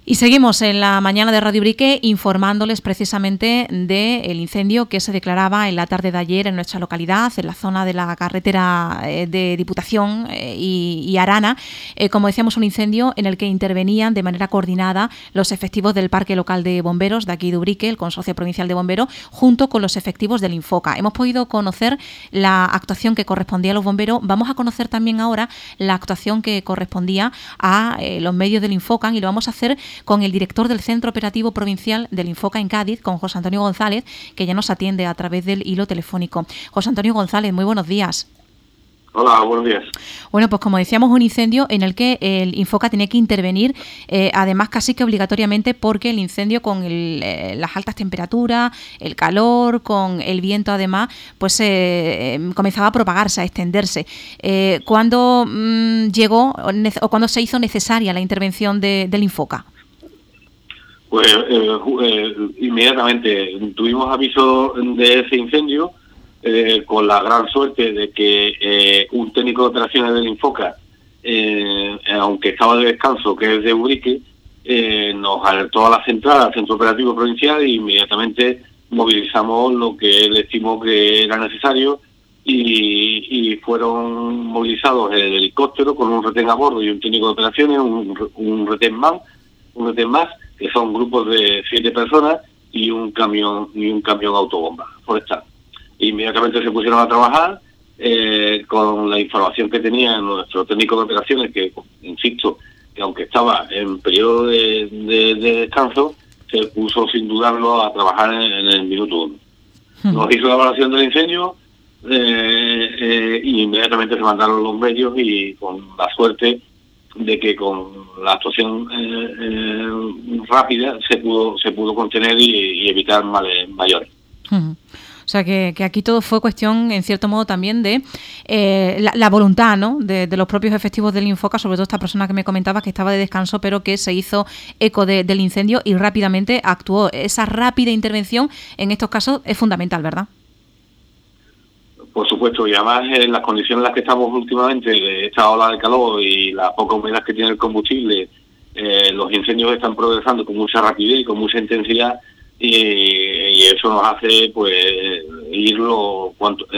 Y seguimos en la mañana de Radio Ubrique informándoles precisamente del incendio que se declaraba en la tarde de ayer en nuestra localidad, en la zona de la carretera de Diputación y Arana. Como decíamos, un incendio en el que intervenían de manera coordinada los efectivos del Parque Local de Bomberos de aquí de Ubrique, el Consorcio Provincial de Bomberos, junto con los efectivos del Infoca. Hemos podido conocer la actuación que correspondía a los bomberos. Vamos a conocer también ahora la actuación que correspondía a los medios del Infoca, y lo vamos a hacer con el director del Centro Operativo Provincial del Infoca en Cádiz, con José Antonio González, que ya nos atiende a través del hilo telefónico. José Antonio González, muy buenos días. Hola, buenos días. Bueno, pues como decíamos, un incendio en el que el Infoca tiene que intervenir, además casi que obligatoriamente, porque el incendio con las altas temperaturas, el calor, con el viento además, pues comenzaba a propagarse, a extenderse. ¿Cuándo llegó o cuándo se hizo necesaria la intervención del Infoca? Pues inmediatamente tuvimos aviso de ese incendio, con la gran suerte de que un técnico de operaciones del Infoca, aunque estaba de descanso, que es de Ubrique, nos alertó a la central, al Centro Operativo Provincial, e inmediatamente movilizamos lo que él estimó que era necesario, y fueron movilizados el helicóptero con un retén a bordo y un técnico de operaciones, un retén más, que son grupos de 7 personas, y un camión autobomba forestal. Inmediatamente se pusieron a trabajar con la información que tenía nuestro técnico de operaciones, que, insisto, que aunque estaba en periodo de descanso, se puso sin dudarlo a trabajar en el minuto 1. Nos hizo la evaluación del incendio, y inmediatamente se mandaron los medios, y con la suerte de que con la actuación rápida se pudo contener y evitar males mayores. O sea, que aquí todo fue cuestión, en cierto modo, también de la voluntad, ¿no?, de los propios efectivos del Infoca, sobre todo esta persona que me comentabas que estaba de descanso, pero que se hizo eco del incendio y rápidamente actuó. Esa rápida intervención, en estos casos, es fundamental, ¿verdad? Por supuesto, y además en las condiciones en las que estamos últimamente, de esta ola de calor y la poca humedad que tiene el combustible, los incendios están progresando con mucha rapidez y con mucha intensidad, y eso nos hace pues irlo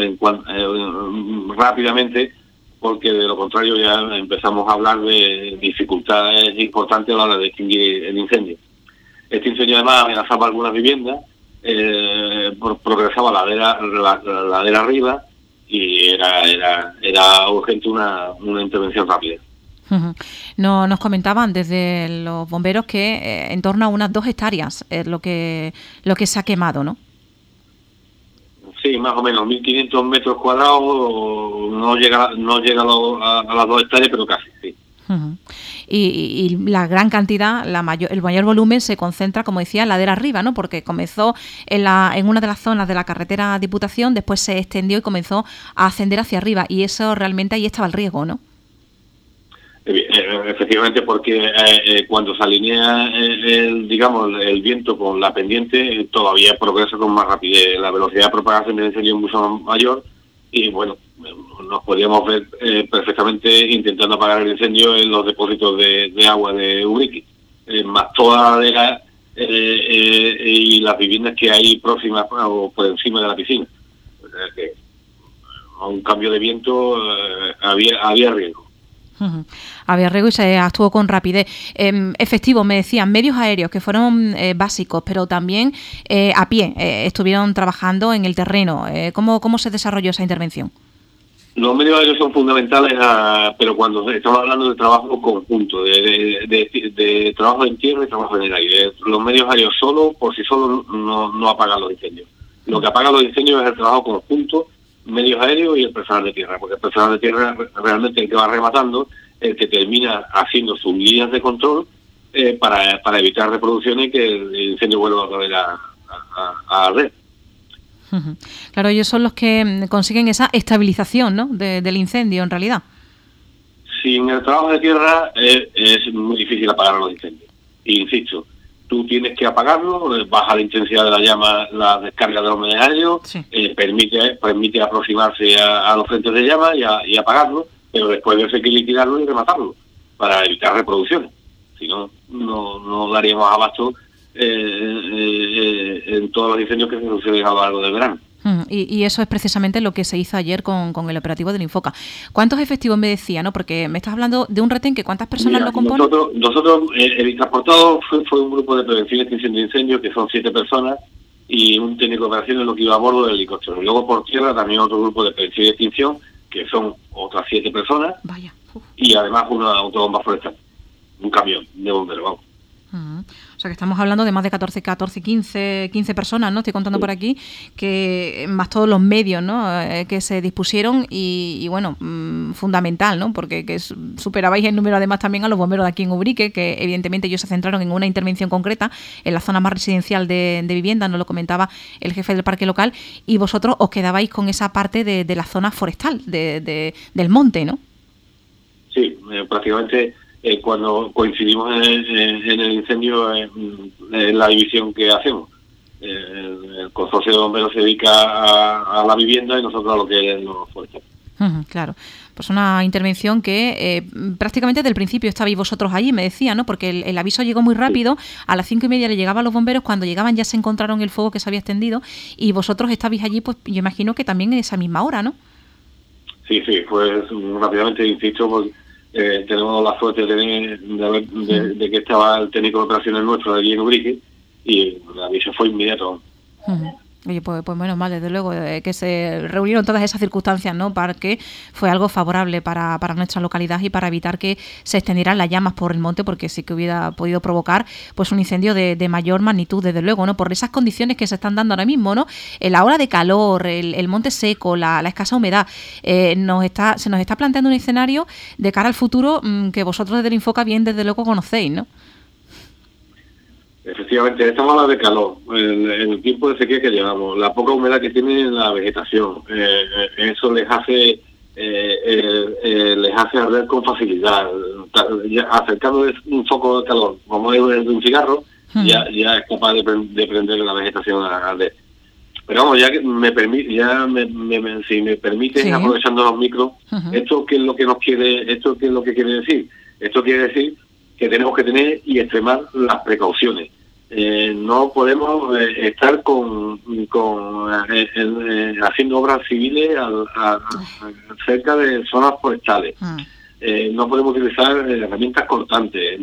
rápidamente, porque de lo contrario ya empezamos a hablar de dificultades importantes a la hora de extinguir el incendio. Este incendio además amenazaba algunas viviendas, progresaba ladera arriba, y era urgente una intervención rápida. No, nos comentaban desde los bomberos que en torno a unas 2 hectáreas es lo que se ha quemado, ¿no? Sí, más o menos 1.500 metros cuadrados, no llega a las 2 hectáreas, pero casi, sí. Y la gran cantidad, el mayor volumen se concentra, como decía, ladera arriba, ¿no? Porque comenzó en una de las zonas de la carretera Diputación, después se extendió y comenzó a ascender hacia arriba, y eso realmente ahí estaba el riesgo, ¿no? Efectivamente, porque cuando se alinea el viento con la pendiente, todavía progresa con más rapidez. La velocidad de propagación del incendio es mucho mayor, y bueno, nos podríamos ver perfectamente intentando apagar el incendio en los depósitos de agua de Ubrique, más toda la ladera y las viviendas que hay próximas o por encima de la piscina. O sea que a un cambio de viento había riesgo. Había riesgo y se actuó con rapidez. Efectivo, me decían, medios aéreos que fueron básicos, pero también a pie estuvieron trabajando en el terreno. ¿Cómo se desarrolló esa intervención? Los medios aéreos son fundamentales, pero cuando estamos hablando de trabajo conjunto, de trabajo en tierra y trabajo en el aire. Los medios aéreos por sí solos no apagan los incendios. Lo que apaga los incendios es el trabajo conjunto, medios aéreos y el personal de tierra, porque el personal de tierra realmente el que va rematando, el que termina haciendo sus líneas de control para evitar reproducciones y que el incendio vuelva a volver a arder. Claro, ellos son los que consiguen esa estabilización, ¿no?, del incendio en realidad. Sin el trabajo de tierra es muy difícil apagar los incendios. Insisto, tú tienes que apagarlo, baja la intensidad de la llama, la descarga de los medios aéreos, sí. Permite aproximarse a los frentes de llama y apagarlo, pero después de eso hay que liquidarlo y rematarlo para evitar reproducciones. O Si no, no daríamos abasto en todos los incendios que se suceden a lo largo del verano. Y eso es precisamente lo que se hizo ayer con el operativo del Infoca. ¿Cuántos efectivos me decía, no? Porque me estás hablando de un retén que ¿cuántas personas lo componen? Nosotros el transportado fue un grupo de prevención y extinción de incendios que son 7 personas y un técnico de operaciones lo que iba a bordo del helicóptero. Y luego por tierra también otro grupo de prevención y extinción que son otras 7 personas. Vaya. Y además una autobomba forestal, un camión de bomberos, vamos. O sea que estamos hablando de más de 15 personas, ¿no? Estoy contando por aquí, que más todos los medios, ¿no? Que se dispusieron y bueno, fundamental, ¿no? Porque que superabais el número además también a los bomberos de aquí en Ubrique, que evidentemente ellos se centraron en una intervención concreta en la zona más residencial de vivienda, nos lo comentaba el jefe del parque local, y vosotros os quedabais con esa parte de la zona forestal, del monte, ¿no? Sí, prácticamente... cuando coincidimos en el incendio en la división que hacemos. El consorcio de bomberos se dedica a la vivienda y nosotros a lo que es los forestales. Claro, pues una intervención que prácticamente desde el principio estabais vosotros allí, me decía, ¿no? Porque el aviso llegó muy rápido, a las 5:30 le llegaban los bomberos, cuando llegaban ya se encontraron el fuego que se había extendido y vosotros estabais allí, pues yo imagino que también en esa misma hora, ¿no? Sí, pues rápidamente, insisto, porque tenemos la suerte de que estaba el técnico de operaciones nuestro de allí en Ubrique y el aviso fue inmediato. Oye, pues menos mal, desde luego, que se reunieron todas esas circunstancias, ¿no? Para que fue algo favorable para nuestra localidad y para evitar que se extendieran las llamas por el monte, porque sí que hubiera podido provocar pues un incendio de mayor magnitud, desde luego, ¿no? Por esas condiciones que se están dando ahora mismo, ¿no? La hora de calor, el monte seco, la escasa humedad, se nos está planteando un escenario de cara al futuro que vosotros desde el Infoca bien, desde luego, conocéis, ¿no? Efectivamente, estamos hablando de calor, el tiempo de sequía que llevamos, la poca humedad que tiene la vegetación, eso les hace arder con facilidad. Acercándole un foco de calor, como es un cigarro, ya es capaz de prender la vegetación a arder. Pero vamos, ya que si me permiten, sí, aprovechando los micros, ¿esto qué es lo que quiere decir? Esto quiere decir que tenemos que tener y extremar las precauciones. No podemos estar haciendo obras civiles cerca de zonas forestales. No podemos utilizar herramientas cortantes.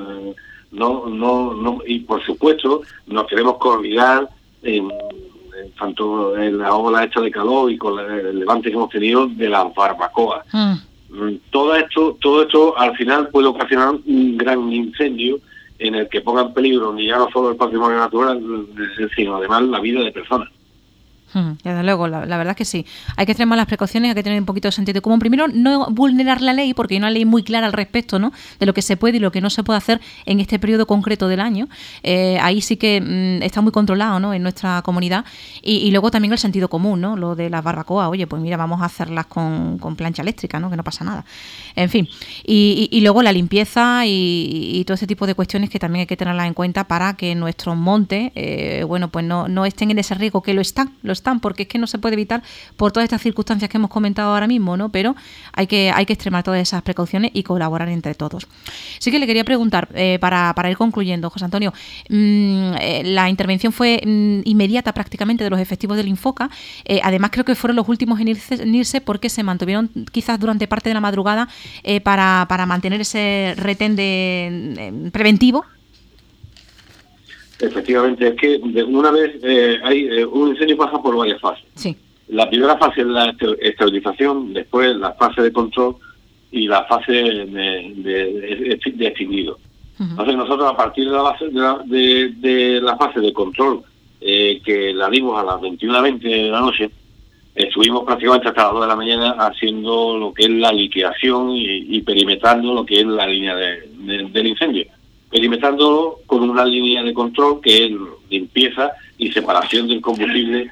Y por supuesto nos queremos coordinar tanto en la ola esta de calor y con el levante que hemos tenido de las barbacoas. Todo esto al final puede ocasionar un gran incendio en el que ponga en peligro ni ya no solo el patrimonio natural, sino además la vida de personas. Desde luego, la verdad es que sí. Hay que extremar las precauciones, hay que tener un poquito de sentido común. Primero, no vulnerar la ley, porque hay una ley muy clara al respecto, ¿no? De lo que se puede y lo que no se puede hacer en este periodo concreto del año. Ahí sí que está muy controlado, ¿no? En nuestra comunidad. Y luego también el sentido común, ¿no? Lo de las barbacoas. Oye, pues mira, vamos a hacerlas con plancha eléctrica, ¿no? Que no pasa nada. En fin. Y luego la limpieza y todo ese tipo de cuestiones que también hay que tenerlas en cuenta para que nuestros montes, pues no estén en ese riesgo, que lo están, porque es que no se puede evitar por todas estas circunstancias que hemos comentado ahora mismo, ¿no? Pero hay que extremar todas esas precauciones y colaborar entre todos. Sí que le quería preguntar, para ir concluyendo, José Antonio, la intervención fue inmediata prácticamente de los efectivos del Infoca. Además creo que fueron los últimos en irse porque se mantuvieron quizás durante parte de la madrugada para mantener ese retén preventivo. Efectivamente, es que una vez un incendio pasa por varias fases. Sí. La primera fase es la estabilización, después la fase de control y la fase de extinguido. Entonces nosotros a partir de la fase de control, que la dimos a las 21:20 de la noche, estuvimos prácticamente hasta las 2 de la mañana haciendo lo que es la liquidación y perimetrando lo que es la línea del incendio. Perimetrándolo con una línea de control que es limpieza y separación del combustible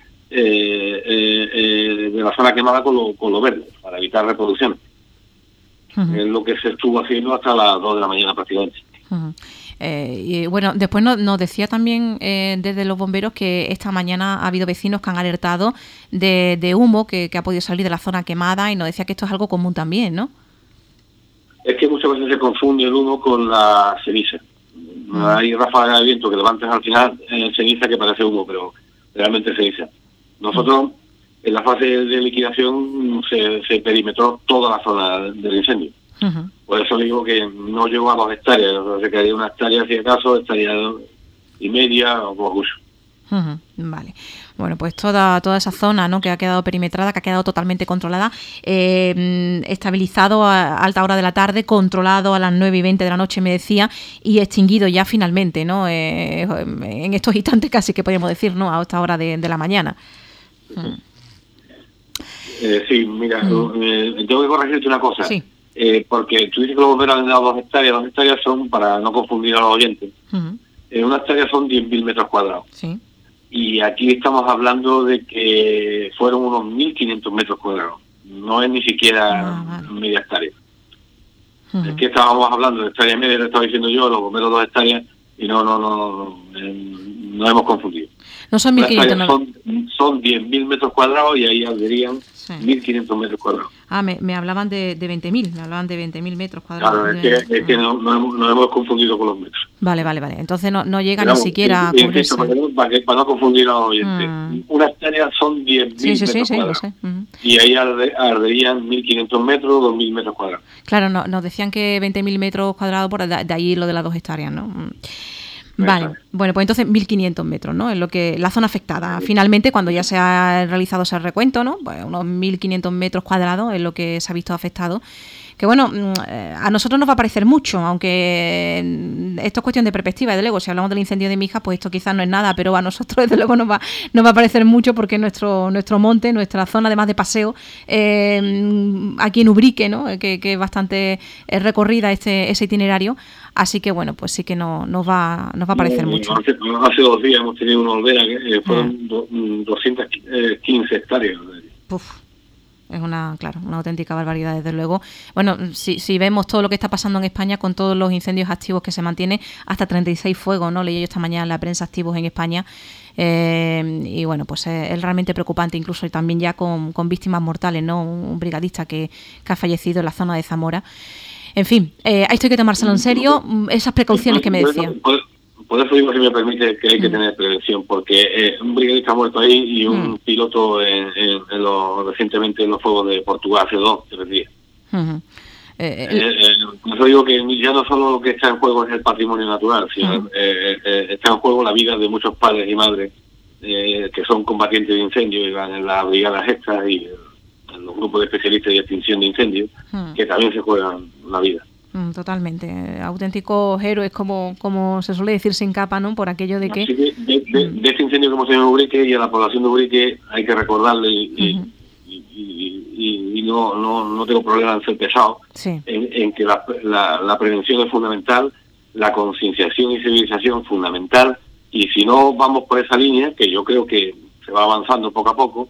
de la zona quemada con lo verde, para evitar reproducción. Es lo que se estuvo haciendo hasta las 2 de la mañana prácticamente. Y bueno, después nos decía también desde los bomberos que esta mañana ha habido vecinos que han alertado de humo que ha podido salir de la zona quemada, y nos decía que esto es algo común también, ¿no? Es que muchas veces se confunde el humo con la ceniza. Hay ráfagas de viento que levantan al final ceniza que parece humo, pero realmente es ceniza. Nosotros, en la fase de liquidación, se perimetró toda la zona del incendio. Por eso digo que no llegó a 2 hectáreas, se quedaría 1 hectárea, si acaso, hectárea y media o como mucho. Vale. Bueno, pues toda esa zona, ¿no?, que ha quedado perimetrada, que ha quedado totalmente controlada, estabilizado a alta hora de la tarde, controlado a las 9:20 de la noche, me decía, y extinguido ya finalmente, ¿no? En estos instantes casi que podríamos decir, ¿no?, a esta hora de la mañana. Sí, mira, tengo que corregirte una cosa. Sí. Porque tú dices que los bomberos han dado 2 hectáreas. 2 hectáreas son, para no confundir a los oyentes, 1 hectárea son 10.000 metros cuadrados. Sí. Y aquí estamos hablando de que fueron unos 1.500 metros cuadrados. No es ni siquiera media hectárea. Es que estábamos hablando de hectárea y media, lo estaba diciendo yo, los bomberos 2 hectáreas, y no hemos confundido. No son 1.500. Son 10.000 metros cuadrados y ahí arderían 1.500 metros cuadrados. Me hablaban de 20.000, me hablaban de 20.000 metros cuadrados. Claro, es que nos hemos confundido con los metros. Vale. Entonces no llega ni siquiera a cubrirse. Para no confundir a los oyentes. 1 hectárea son 10.000 metros cuadrados. Lo sé. Y ahí arderían 1.500 metros, 2.000 metros cuadrados. Claro, nos decían que 20.000 metros cuadrados, por de ahí lo de las 2 hectáreas, ¿no? Vale, bueno, pues entonces 1.500 metros, ¿no? Es lo que la zona afectada. Finalmente, cuando ya se ha realizado ese recuento, ¿no?, pues unos 1.500 metros cuadrados es lo que se ha visto afectado. Que bueno, a nosotros nos va a parecer mucho, aunque esto es cuestión de perspectiva, desde luego, si hablamos del incendio de Mijas, pues esto quizás no es nada, pero a nosotros desde luego nos va a parecer mucho porque nuestro monte, nuestra zona además de paseo, aquí en Ubrique, ¿no?, que es bastante recorrida ese itinerario, así que bueno, pues sí que nos va a parecer mucho. Hace 2 días hemos tenido una olvera que fueron 215 hectáreas. Es una auténtica barbaridad, desde luego. Bueno, si vemos todo lo que está pasando en España con todos los incendios activos que se mantienen, hasta 36 fuegos, ¿no?, leí yo esta mañana en la prensa, activos en España. Y bueno, pues es realmente preocupante, incluso también ya con víctimas mortales, ¿no? Un brigadista que ha fallecido en la zona de Zamora. En fin, esto hay que tomárselo en serio, esas precauciones que me decía. Por eso digo, si me permite, que hay que tener prevención, porque un brigadista ha muerto ahí y un piloto recientemente en los fuegos de Portugal, hace 2 o 3 días. Por eso digo que ya no solo lo que está en juego es el patrimonio natural, sino está en juego la vida de muchos padres y madres que son combatientes de incendios y van en las brigadas extras y en los grupos de especialistas de extinción de incendios, que también se juegan la vida. Totalmente, auténticos héroes, como se suele decir, sin capa, ¿no?, por aquello de que... Así que de este incendio que hemos tenido en Ubrique, y a la población de Ubrique hay que recordarle y no tengo problema en ser pesado, en que la prevención es fundamental, la concienciación y civilización fundamental, y si no vamos por esa línea, que yo creo que se va avanzando poco a poco,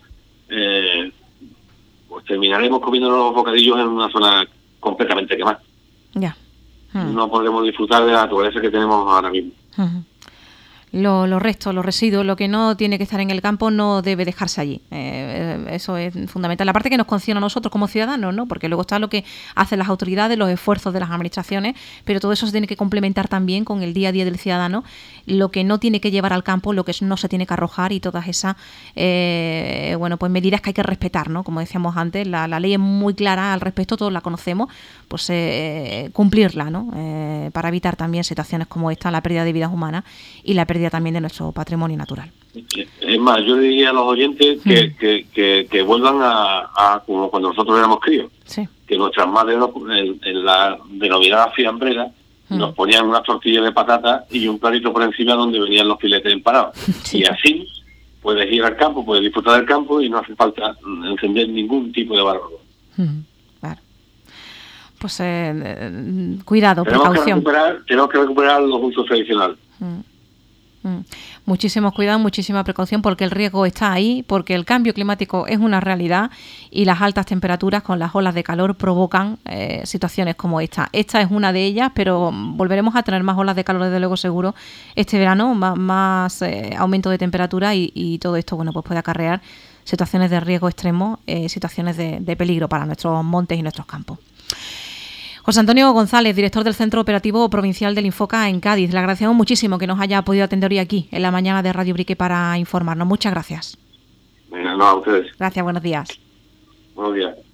pues terminaremos comiéndonos los bocadillos en una zona completamente quemada. Ya. No podemos disfrutar de la naturaleza que tenemos ahora mismo. Los restos, los residuos, lo que no tiene que estar en el campo no debe dejarse allí. Eso es fundamental. La parte que nos concierne a nosotros como ciudadanos, ¿no? Porque luego está lo que hacen las autoridades, los esfuerzos de las administraciones, pero todo eso se tiene que complementar también con el día a día del ciudadano, lo que no tiene que llevar al campo, lo que no se tiene que arrojar, y todas esas pues medidas que hay que respetar, ¿no? Como decíamos antes, la ley es muy clara al respecto, todos la conocemos, pues cumplirla, ¿no? Para evitar también situaciones como esta, la pérdida de vidas humanas y la pérdida también de nuestro patrimonio natural. Es más, yo diría a los oyentes que vuelvan a como cuando nosotros éramos críos, que nuestras madres en la denominada fiambrera nos ponían unas tortillas de patata y un platito por encima donde venían los filetes empanados. Y así puedes ir al campo, puedes disfrutar del campo y no hace falta encender ningún tipo de barro. Claro. Pues cuidado, precaución. Tenemos que recuperar los usos tradicionales. Muchísimo cuidado, muchísima precaución, porque el riesgo está ahí, porque el cambio climático es una realidad y las altas temperaturas con las olas de calor provocan situaciones como esta. Esta es una de ellas, pero volveremos a tener más olas de calor, desde luego, seguro, este verano, más aumento de temperatura y todo esto, bueno, pues puede acarrear situaciones de riesgo extremo, situaciones de peligro para nuestros montes y nuestros campos. José Antonio González, director del Centro Operativo Provincial del Infoca en Cádiz. Le agradecemos muchísimo que nos haya podido atender hoy aquí, en la mañana de Radio Ubrique, para informarnos. Muchas gracias. Venga, no, a ustedes. Gracias, buenos días. Buenos días.